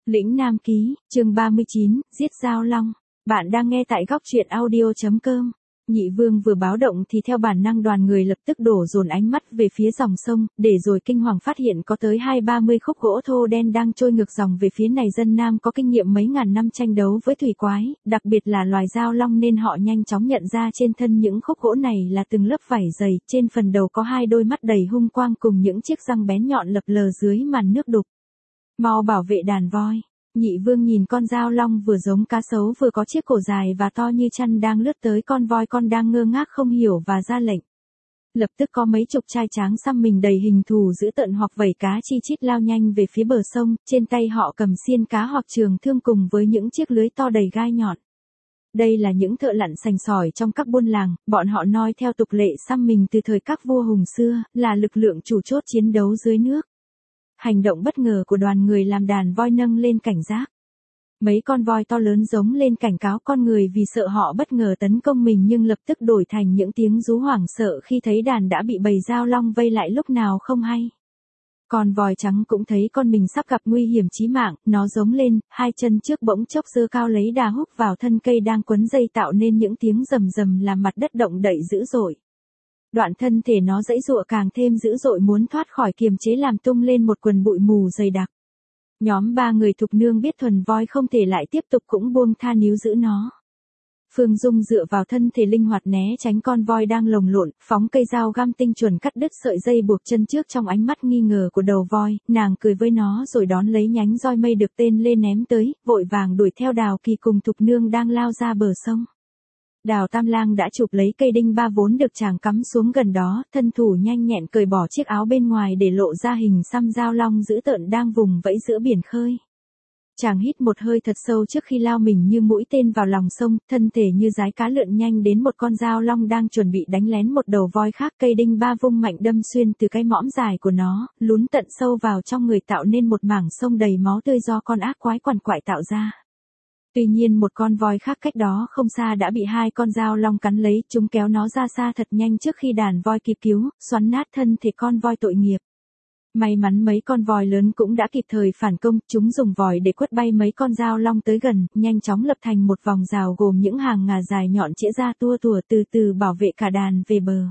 Lĩnh Nam Ký, chương 39, giết Dao Long. Bạn đang nghe tại góc truyện audio.com. Nhị Vương vừa báo động thì theo bản năng đoàn người lập tức đổ dồn ánh mắt về phía dòng sông, để rồi kinh hoàng phát hiện có tới 20-30 khúc gỗ thô đen đang trôi ngược dòng về phía này. Dân Nam có kinh nghiệm mấy ngàn năm tranh đấu với thủy quái, đặc biệt là loài dao long, nên họ nhanh chóng nhận ra trên thân những khúc gỗ này là từng lớp vảy dày, trên phần đầu có hai đôi mắt đầy hung quang cùng những chiếc răng bén nhọn lập lờ dưới màn nước đục. Mau bảo vệ đàn voi. Nhị Vương nhìn con dao long vừa giống cá sấu vừa có chiếc cổ dài và to như chăn đang lướt tới con voi con đang ngơ ngác không hiểu và ra lệnh. Lập tức có mấy chục trai tráng xăm mình đầy hình thù dữ tợn hoặc vẩy cá chi chít lao nhanh về phía bờ sông, trên tay họ cầm xiên cá hoặc trường thương cùng với những chiếc lưới to đầy gai nhọn. Đây là những thợ lặn sành sỏi trong các buôn làng, bọn họ noi theo tục lệ xăm mình từ thời các vua hùng xưa, là lực lượng chủ chốt chiến đấu dưới nước. Hành động bất ngờ của đoàn người làm đàn voi nâng lên cảnh giác. Mấy con voi to lớn giống lên cảnh cáo con người vì sợ họ bất ngờ tấn công mình, nhưng lập tức đổi thành những tiếng rú hoảng sợ khi thấy đàn đã bị bầy dao long vây lại lúc nào không hay. Con voi trắng cũng thấy con mình sắp gặp nguy hiểm chí mạng, nó giống lên, hai chân trước bỗng chốc giơ cao lấy đà húc vào thân cây đang quấn dây tạo nên những tiếng rầm rầm làm mặt đất động đậy dữ dội. Đoạn thân thể nó giãy giụa càng thêm dữ dội muốn thoát khỏi kiềm chế làm tung lên một quần bụi mù dày đặc. Nhóm ba người thục nương biết thuần voi không thể lại tiếp tục cũng buông tha níu giữ nó. Phương Dung dựa vào thân thể linh hoạt né tránh con voi đang lồng lộn, phóng cây dao găm tinh chuẩn cắt đứt sợi dây buộc chân trước. Trong ánh mắt nghi ngờ của đầu voi, nàng cười với nó rồi đón lấy nhánh roi mây được tên lên ném tới, vội vàng đuổi theo Đào Kỳ cùng thục nương đang lao ra bờ sông. Đào Tam Lang đã chụp lấy cây đinh ba vốn được chàng cắm xuống gần đó, thân thủ nhanh nhẹn cởi bỏ chiếc áo bên ngoài để lộ ra hình xăm dao long dữ tợn đang vùng vẫy giữa biển khơi. Chàng hít một hơi thật sâu trước khi lao mình như mũi tên vào lòng sông, thân thể như dái cá lượn nhanh đến một con dao long đang chuẩn bị đánh lén một đầu voi khác. Cây đinh ba vung mạnh đâm xuyên từ cái mõm dài của nó, lún tận sâu vào trong người tạo nên một mảng sông đầy máu tươi do con ác quái quằn quại tạo ra. Tuy nhiên một con voi khác cách đó không xa đã bị hai con dao long cắn lấy, chúng kéo nó ra xa thật nhanh trước khi đàn voi kịp cứu, xoắn nát thân thể con voi tội nghiệp. May mắn mấy con voi lớn cũng đã kịp thời phản công, chúng dùng vòi để quất bay mấy con dao long tới gần, nhanh chóng lập thành một vòng rào gồm những hàng ngà dài nhọn chĩa ra tua tủa từ từ bảo vệ cả đàn về bờ.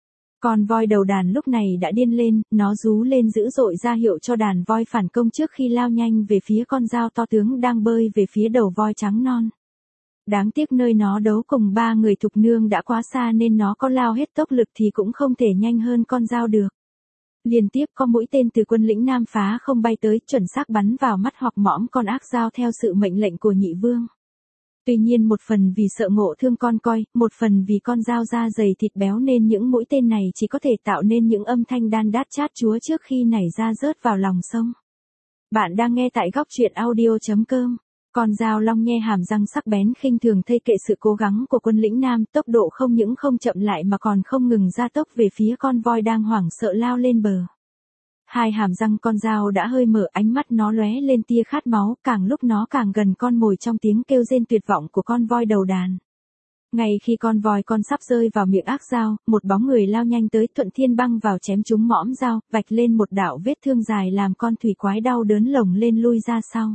Con voi đầu đàn lúc này đã điên lên, nó rú lên dữ dội ra hiệu cho đàn voi phản công trước khi lao nhanh về phía con dao to tướng đang bơi về phía đầu voi trắng non. Đáng tiếc nơi nó đấu cùng ba người thục nương đã quá xa nên nó có lao hết tốc lực thì cũng không thể nhanh hơn con dao được. Liên tiếp có mũi tên từ quân lĩnh Nam phá không bay tới, chuẩn xác bắn vào mắt hoặc mõm con ác dao theo sự mệnh lệnh của Nhị Vương. Tuy nhiên một phần vì sợ ngộ thương con coi, một phần vì con dao da dày thịt béo nên những mũi tên này chỉ có thể tạo nên những âm thanh đan đát chát chúa trước khi nảy ra rớt vào lòng sông. Bạn đang nghe tại góc truyện audio.com. Con dao long nhe hàm răng sắc bén khinh thường thây kệ sự cố gắng của quân lĩnh Nam, tốc độ không những không chậm lại mà còn không ngừng gia tốc về phía con voi đang hoảng sợ lao lên bờ. Hai hàm răng con dao đã hơi mở, ánh mắt nó lóe lên tia khát máu, càng lúc nó càng gần con mồi trong tiếng kêu rên tuyệt vọng của con voi đầu đàn. Ngay khi con voi con sắp rơi vào miệng ác dao, một bóng người lao nhanh tới, thuận thiên băng vào chém trúng mõm dao, vạch lên một đạo vết thương dài làm con thủy quái đau đớn lồng lên lui ra sau.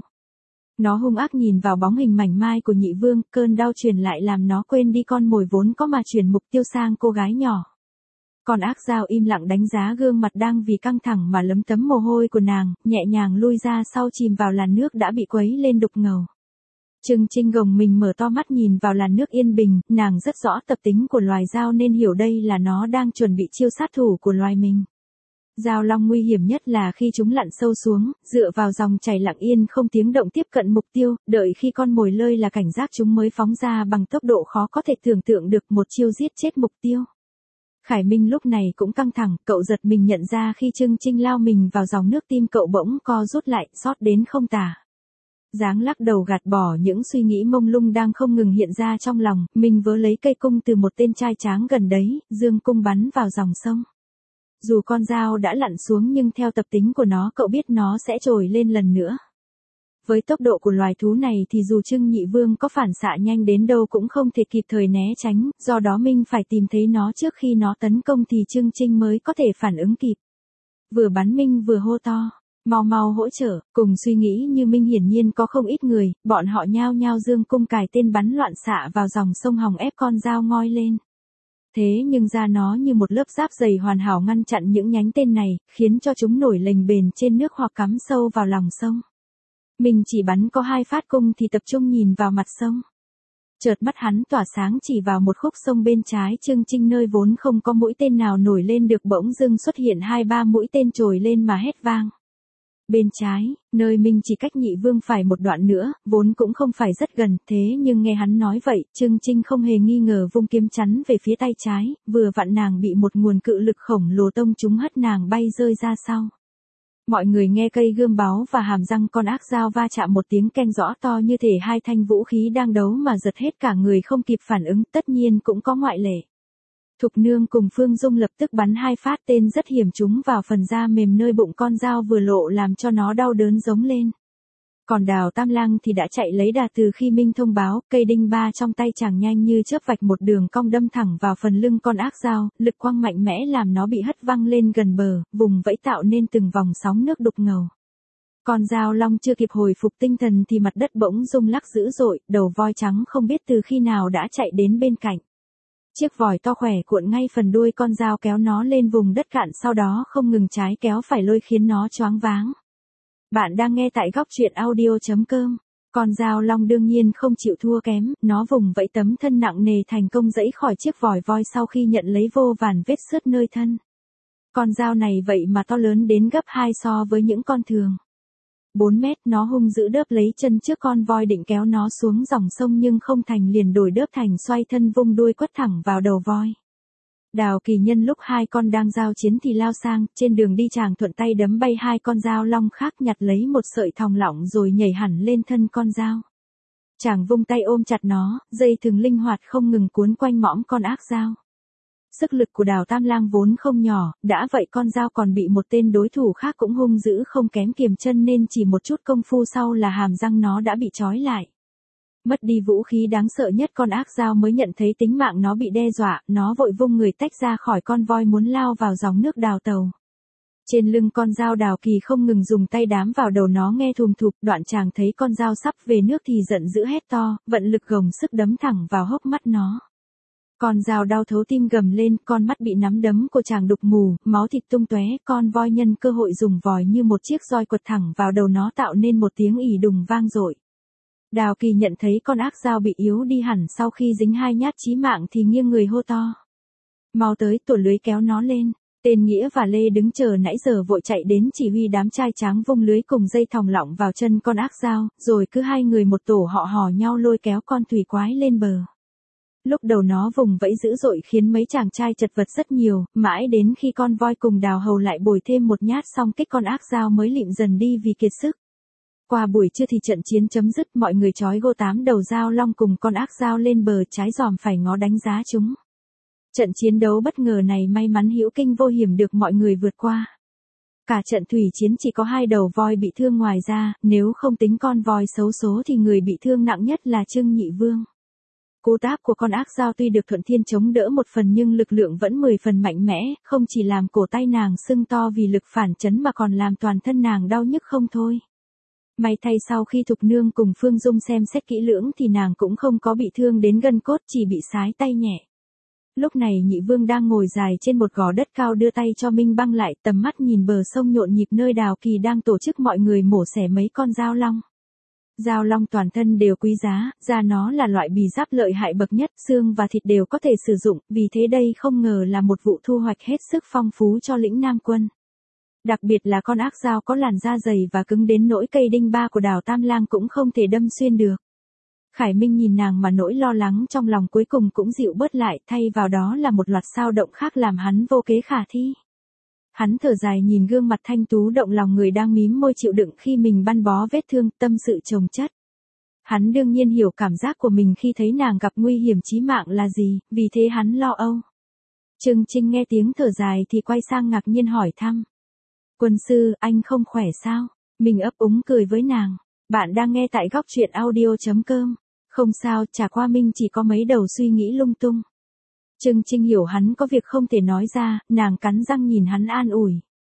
Nó hung ác nhìn vào bóng hình mảnh mai của Nhị Vương, cơn đau truyền lại làm nó quên đi con mồi vốn có mà chuyển mục tiêu sang cô gái nhỏ. Con ác dao im lặng đánh giá gương mặt đang vì căng thẳng mà lấm tấm mồ hôi của nàng, nhẹ nhàng lui ra sau chìm vào làn nước đã bị quấy lên đục ngầu. Trừng Trinh gồng mình mở to mắt nhìn vào làn nước yên bình, nàng rất rõ tập tính của loài dao nên hiểu đây là nó đang chuẩn bị chiêu sát thủ của loài mình. Dao long nguy hiểm nhất là khi chúng lặn sâu xuống, dựa vào dòng chảy lặng yên không tiếng động tiếp cận mục tiêu, đợi khi con mồi lơi là cảnh giác chúng mới phóng ra bằng tốc độ khó có thể tưởng tượng được, một chiêu giết chết mục tiêu. Khải Minh lúc này cũng căng thẳng, cậu giật mình nhận ra khi Trưng Trinh lao mình vào dòng nước tim cậu bỗng co rút lại, xót đến không tả. Dáng lắc đầu gạt bỏ những suy nghĩ mông lung đang không ngừng hiện ra trong lòng, mình vớ lấy cây cung từ một tên trai tráng gần đấy, dương cung bắn vào dòng sông. Dù con dao đã lặn xuống nhưng theo tập tính của nó cậu biết nó sẽ trồi lên lần nữa. Với tốc độ của loài thú này thì dù Trưng Nhị Vương có phản xạ nhanh đến đâu cũng không thể kịp thời né tránh, do đó Minh phải tìm thấy nó trước khi nó tấn công thì Trưng Trinh mới có thể phản ứng kịp. Vừa bắn Minh vừa hô to, Mau mau hỗ trợ, cùng suy nghĩ như Minh hiển nhiên có không ít người, bọn họ nhao nhao dương cung cài tên bắn loạn xạ vào dòng sông Hồng ép con dao ngoi lên. Thế nhưng ra nó như một lớp giáp dày hoàn hảo ngăn chặn những nhánh tên này, khiến cho chúng nổi lềnh bềnh trên nước hoặc cắm sâu vào lòng sông. Mình chỉ bắn có 2 phát cung thì tập trung nhìn vào mặt sông. Chợt mắt hắn tỏa sáng chỉ vào một khúc sông bên trái Trương Trinh nơi vốn không có mũi tên nào nổi lên được bỗng dưng xuất hiện 2-3 mũi tên trồi lên mà hét vang. Bên trái, nơi mình chỉ cách Nhị Vương phải một đoạn nữa, vốn cũng không phải rất gần, thế nhưng nghe hắn nói vậy, Trương Trinh không hề nghi ngờ vung kiếm chắn về phía tay trái, vừa vặn nàng bị một nguồn cự lực khổng lồ tông trúng hất nàng bay rơi ra sau. Mọi người nghe cây gươm báu và hàm răng con ác dao va chạm một tiếng keng rõ to như thể 2 thanh vũ khí đang đấu mà giật hết cả người không kịp phản ứng, tất nhiên cũng có ngoại lệ. Thục Nương cùng Phương Dung lập tức bắn 2 phát tên rất hiểm trúng vào phần da mềm nơi bụng con dao vừa lộ làm cho nó đau đớn giống lên. Còn Đào Tam Lang thì đã chạy lấy đà từ khi Minh thông báo, cây đinh ba trong tay chàng nhanh như chớp vạch một đường cong đâm thẳng vào phần lưng con ác dao, lực quăng mạnh mẽ làm nó bị hất văng lên gần bờ, vùng vẫy tạo nên từng vòng sóng nước đục ngầu. Con dao long chưa kịp hồi phục tinh thần thì mặt đất bỗng rung lắc dữ dội, đầu voi trắng không biết từ khi nào đã chạy đến bên cạnh. Chiếc vòi to khỏe cuộn ngay phần đuôi con dao kéo nó lên vùng đất cạn sau đó không ngừng trái kéo phải lôi khiến nó choáng váng. Bạn đang nghe tại góc truyện audio.com. Con dao long đương nhiên không chịu thua kém, nó vùng vẫy tấm thân nặng nề thành công giãy khỏi chiếc vòi voi sau khi nhận lấy vô vàn vết xước nơi thân. Con dao này vậy mà to lớn đến gấp 2 so với những con thường. 4 mét nó hung dữ đớp lấy chân trước con voi định kéo nó xuống dòng sông nhưng không thành liền đổi đớp thành xoay thân vung đuôi quất thẳng vào đầu voi. Đào Kỳ nhân lúc 2 con đang giao chiến thì lao sang, trên đường đi chàng thuận tay đấm bay 2 con dao long khác nhặt lấy một sợi thòng lọng rồi nhảy hẳn lên thân con dao. Chàng vung tay ôm chặt nó, dây thừng linh hoạt không ngừng cuốn quanh mõm con ác dao. Sức lực của Đào Tam Lang vốn không nhỏ, đã vậy con dao còn bị một tên đối thủ khác cũng hung dữ không kém kiềm chân nên chỉ một chút công phu sau là hàm răng nó đã bị trói lại. Mất đi vũ khí đáng sợ nhất con ác dao mới nhận thấy tính mạng nó bị đe dọa, nó vội vung người tách ra khỏi con voi muốn lao vào dòng nước đào tàu. Trên lưng con dao Đào Kỳ không ngừng dùng tay đám vào đầu nó nghe thùm thụp, đoạn chàng thấy con dao sắp về nước thì giận dữ hét to, vận lực gồng sức đấm thẳng vào hốc mắt nó. Con dao đau thấu tim gầm lên, con mắt bị nắm đấm của chàng đục mù, máu thịt tung tóe, con voi nhân cơ hội dùng vòi như một chiếc roi quật thẳng vào đầu nó tạo nên một tiếng ì đùng vang dội. Đào Kỳ nhận thấy con ác dao bị yếu đi hẳn sau khi dính 2 nhát chí mạng thì nghiêng người hô to. Mau tới, tổ lưới kéo nó lên. Tên Nghĩa và Lê đứng chờ nãy giờ vội chạy đến chỉ huy đám trai tráng vung lưới cùng dây thòng lọng vào chân con ác dao, rồi cứ 2 người một tổ họ hò nhau lôi kéo con thủy quái lên bờ. Lúc đầu nó vùng vẫy dữ dội khiến mấy chàng trai chật vật rất nhiều, mãi đến khi con voi cùng Đào Hầu lại bồi thêm một nhát xong kích con ác dao mới lịm dần đi vì kiệt sức. Qua buổi trưa thì trận chiến chấm dứt, mọi người trói gô 8 đầu dao long cùng con ác dao lên bờ trái giòm phải ngó đánh giá chúng. Trận chiến đấu bất ngờ này may mắn hữu kinh vô hiểm được mọi người vượt qua. Cả trận thủy chiến chỉ có 2 đầu voi bị thương ngoài ra, nếu không tính con voi xấu số thì người bị thương nặng nhất là Trương Nhị Vương. Cú táp của con ác dao tuy được Thuận Thiên chống đỡ một phần nhưng lực lượng vẫn 10 phần mạnh mẽ, không chỉ làm cổ tay nàng sưng to vì lực phản chấn mà còn làm toàn thân nàng đau nhức không thôi. May thay sau khi Thục Nương cùng Phương Dung xem xét kỹ lưỡng thì nàng cũng không có bị thương đến gân cốt, chỉ bị sái tay nhẹ. Lúc này Nhị Vương đang ngồi dài trên một gò đất cao đưa tay cho Minh băng lại, tầm mắt nhìn bờ sông nhộn nhịp nơi Đào Kỳ đang tổ chức mọi người mổ xẻ mấy con dao long. Dao long toàn thân đều quý giá, da nó là loại bì giáp lợi hại bậc nhất, xương và thịt đều có thể sử dụng, vì thế đây không ngờ là một vụ thu hoạch hết sức phong phú cho lĩnh Nam quân. Đặc biệt là con ác dao có làn da dày và cứng đến nỗi cây đinh ba của Đào Tam Lang cũng không thể đâm xuyên được. Khải Minh nhìn nàng mà nỗi lo lắng trong lòng cuối cùng cũng dịu bớt lại, thay vào đó là một loạt sao động khác làm hắn vô kế khả thi. Hắn thở dài nhìn gương mặt thanh tú động lòng người đang mím môi chịu đựng khi mình băng bó vết thương, tâm sự chồng chất. Hắn đương nhiên hiểu cảm giác của mình khi thấy nàng gặp nguy hiểm chí mạng là gì, vì thế hắn lo âu. Trương Trinh nghe tiếng thở dài thì quay sang ngạc nhiên hỏi thăm. Quân sư, anh không khỏe sao? Mình ấp úng cười với nàng. Bạn đang nghe tại góc truyện audio.com. Không sao, chả qua Minh chỉ có mấy đầu suy nghĩ lung tung. Trương Trinh hiểu hắn có việc không thể nói ra, nàng cắn răng nhìn hắn an ủi.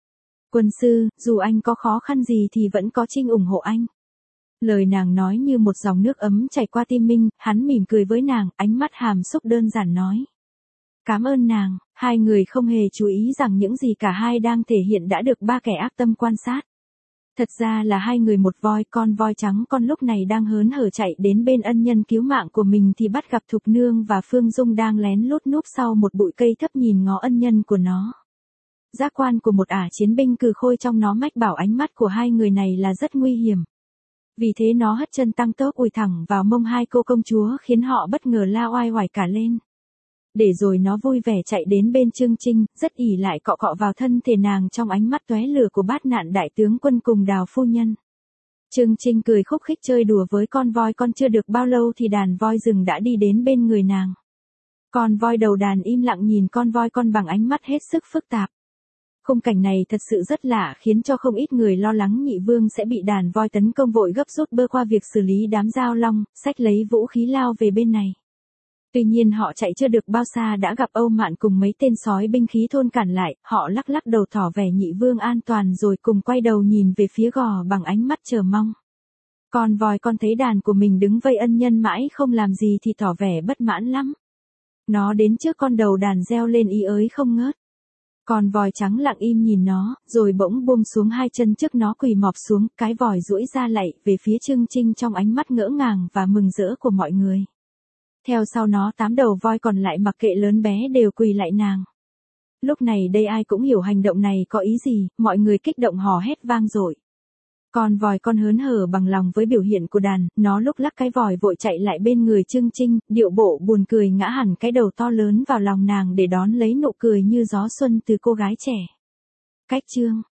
Quân sư, dù anh có khó khăn gì thì vẫn có Trinh ủng hộ anh. Lời nàng nói như một dòng nước ấm chảy qua tim Minh, hắn mỉm cười với nàng, ánh mắt hàm xúc đơn giản nói. Cảm ơn nàng, hai người không hề chú ý rằng những gì cả hai đang thể hiện đã được ba kẻ ác tâm quan sát. Thật ra là hai người một voi, con voi trắng con lúc này đang hớn hở chạy đến bên ân nhân cứu mạng của mình thì bắt gặp Thục Nương và Phương Dung đang lén lút núp sau một bụi cây thấp nhìn ngó ân nhân của nó. Giác quan của một ả chiến binh cừ khôi trong nó mách bảo ánh mắt của hai người này là rất nguy hiểm. Vì thế nó hất chân tăng tốc ùi thẳng vào mông hai cô công chúa khiến họ bất ngờ la oai oải cả lên. Để rồi nó vui vẻ chạy đến bên Chương Trinh, rất ỉ lại cọ cọ vào thân thể nàng trong ánh mắt tóe lửa của bát nạn đại tướng quân cùng Đào phu nhân. Chương Trinh cười khúc khích chơi đùa với con voi con chưa được bao lâu thì đàn voi rừng đã đi đến bên người nàng. Con voi đầu đàn im lặng nhìn con voi con bằng ánh mắt hết sức phức tạp. Khung cảnh này thật sự rất lạ khiến cho không ít người lo lắng Nhị Vương sẽ bị đàn voi tấn công vội gấp rút bơ qua việc xử lý đám giao long, xách lấy vũ khí lao về bên này. Tuy nhiên họ chạy chưa được bao xa đã gặp Âu Mạn cùng mấy tên sói binh khí thôn cản lại, họ lắc lắc đầu tỏ vẻ Nhị Vương an toàn rồi cùng quay đầu nhìn về phía gò bằng ánh mắt chờ mong. Con voi con thấy đàn của mình đứng vây ân nhân mãi không làm gì thì tỏ vẻ bất mãn lắm. Nó đến trước con đầu đàn reo lên ý ới không ngớt. Con voi trắng lặng im nhìn nó, rồi bỗng buông xuống hai chân trước nó quỳ mọp xuống, cái vòi duỗi ra lạy về phía Chương Trinh trong ánh mắt ngỡ ngàng và mừng rỡ của mọi người. Theo sau nó 8 đầu voi còn lại mặc kệ lớn bé đều quỳ lại nàng. Lúc này đây ai cũng hiểu hành động này có ý gì, mọi người kích động hò hét vang dội. Con voi con hớn hở bằng lòng với biểu hiện của đàn, nó lúc lắc cái vòi vội chạy lại bên người Chương Trinh, điệu bộ buồn cười ngã hẳn cái đầu to lớn vào lòng nàng để đón lấy nụ cười như gió xuân từ cô gái trẻ. Cách chương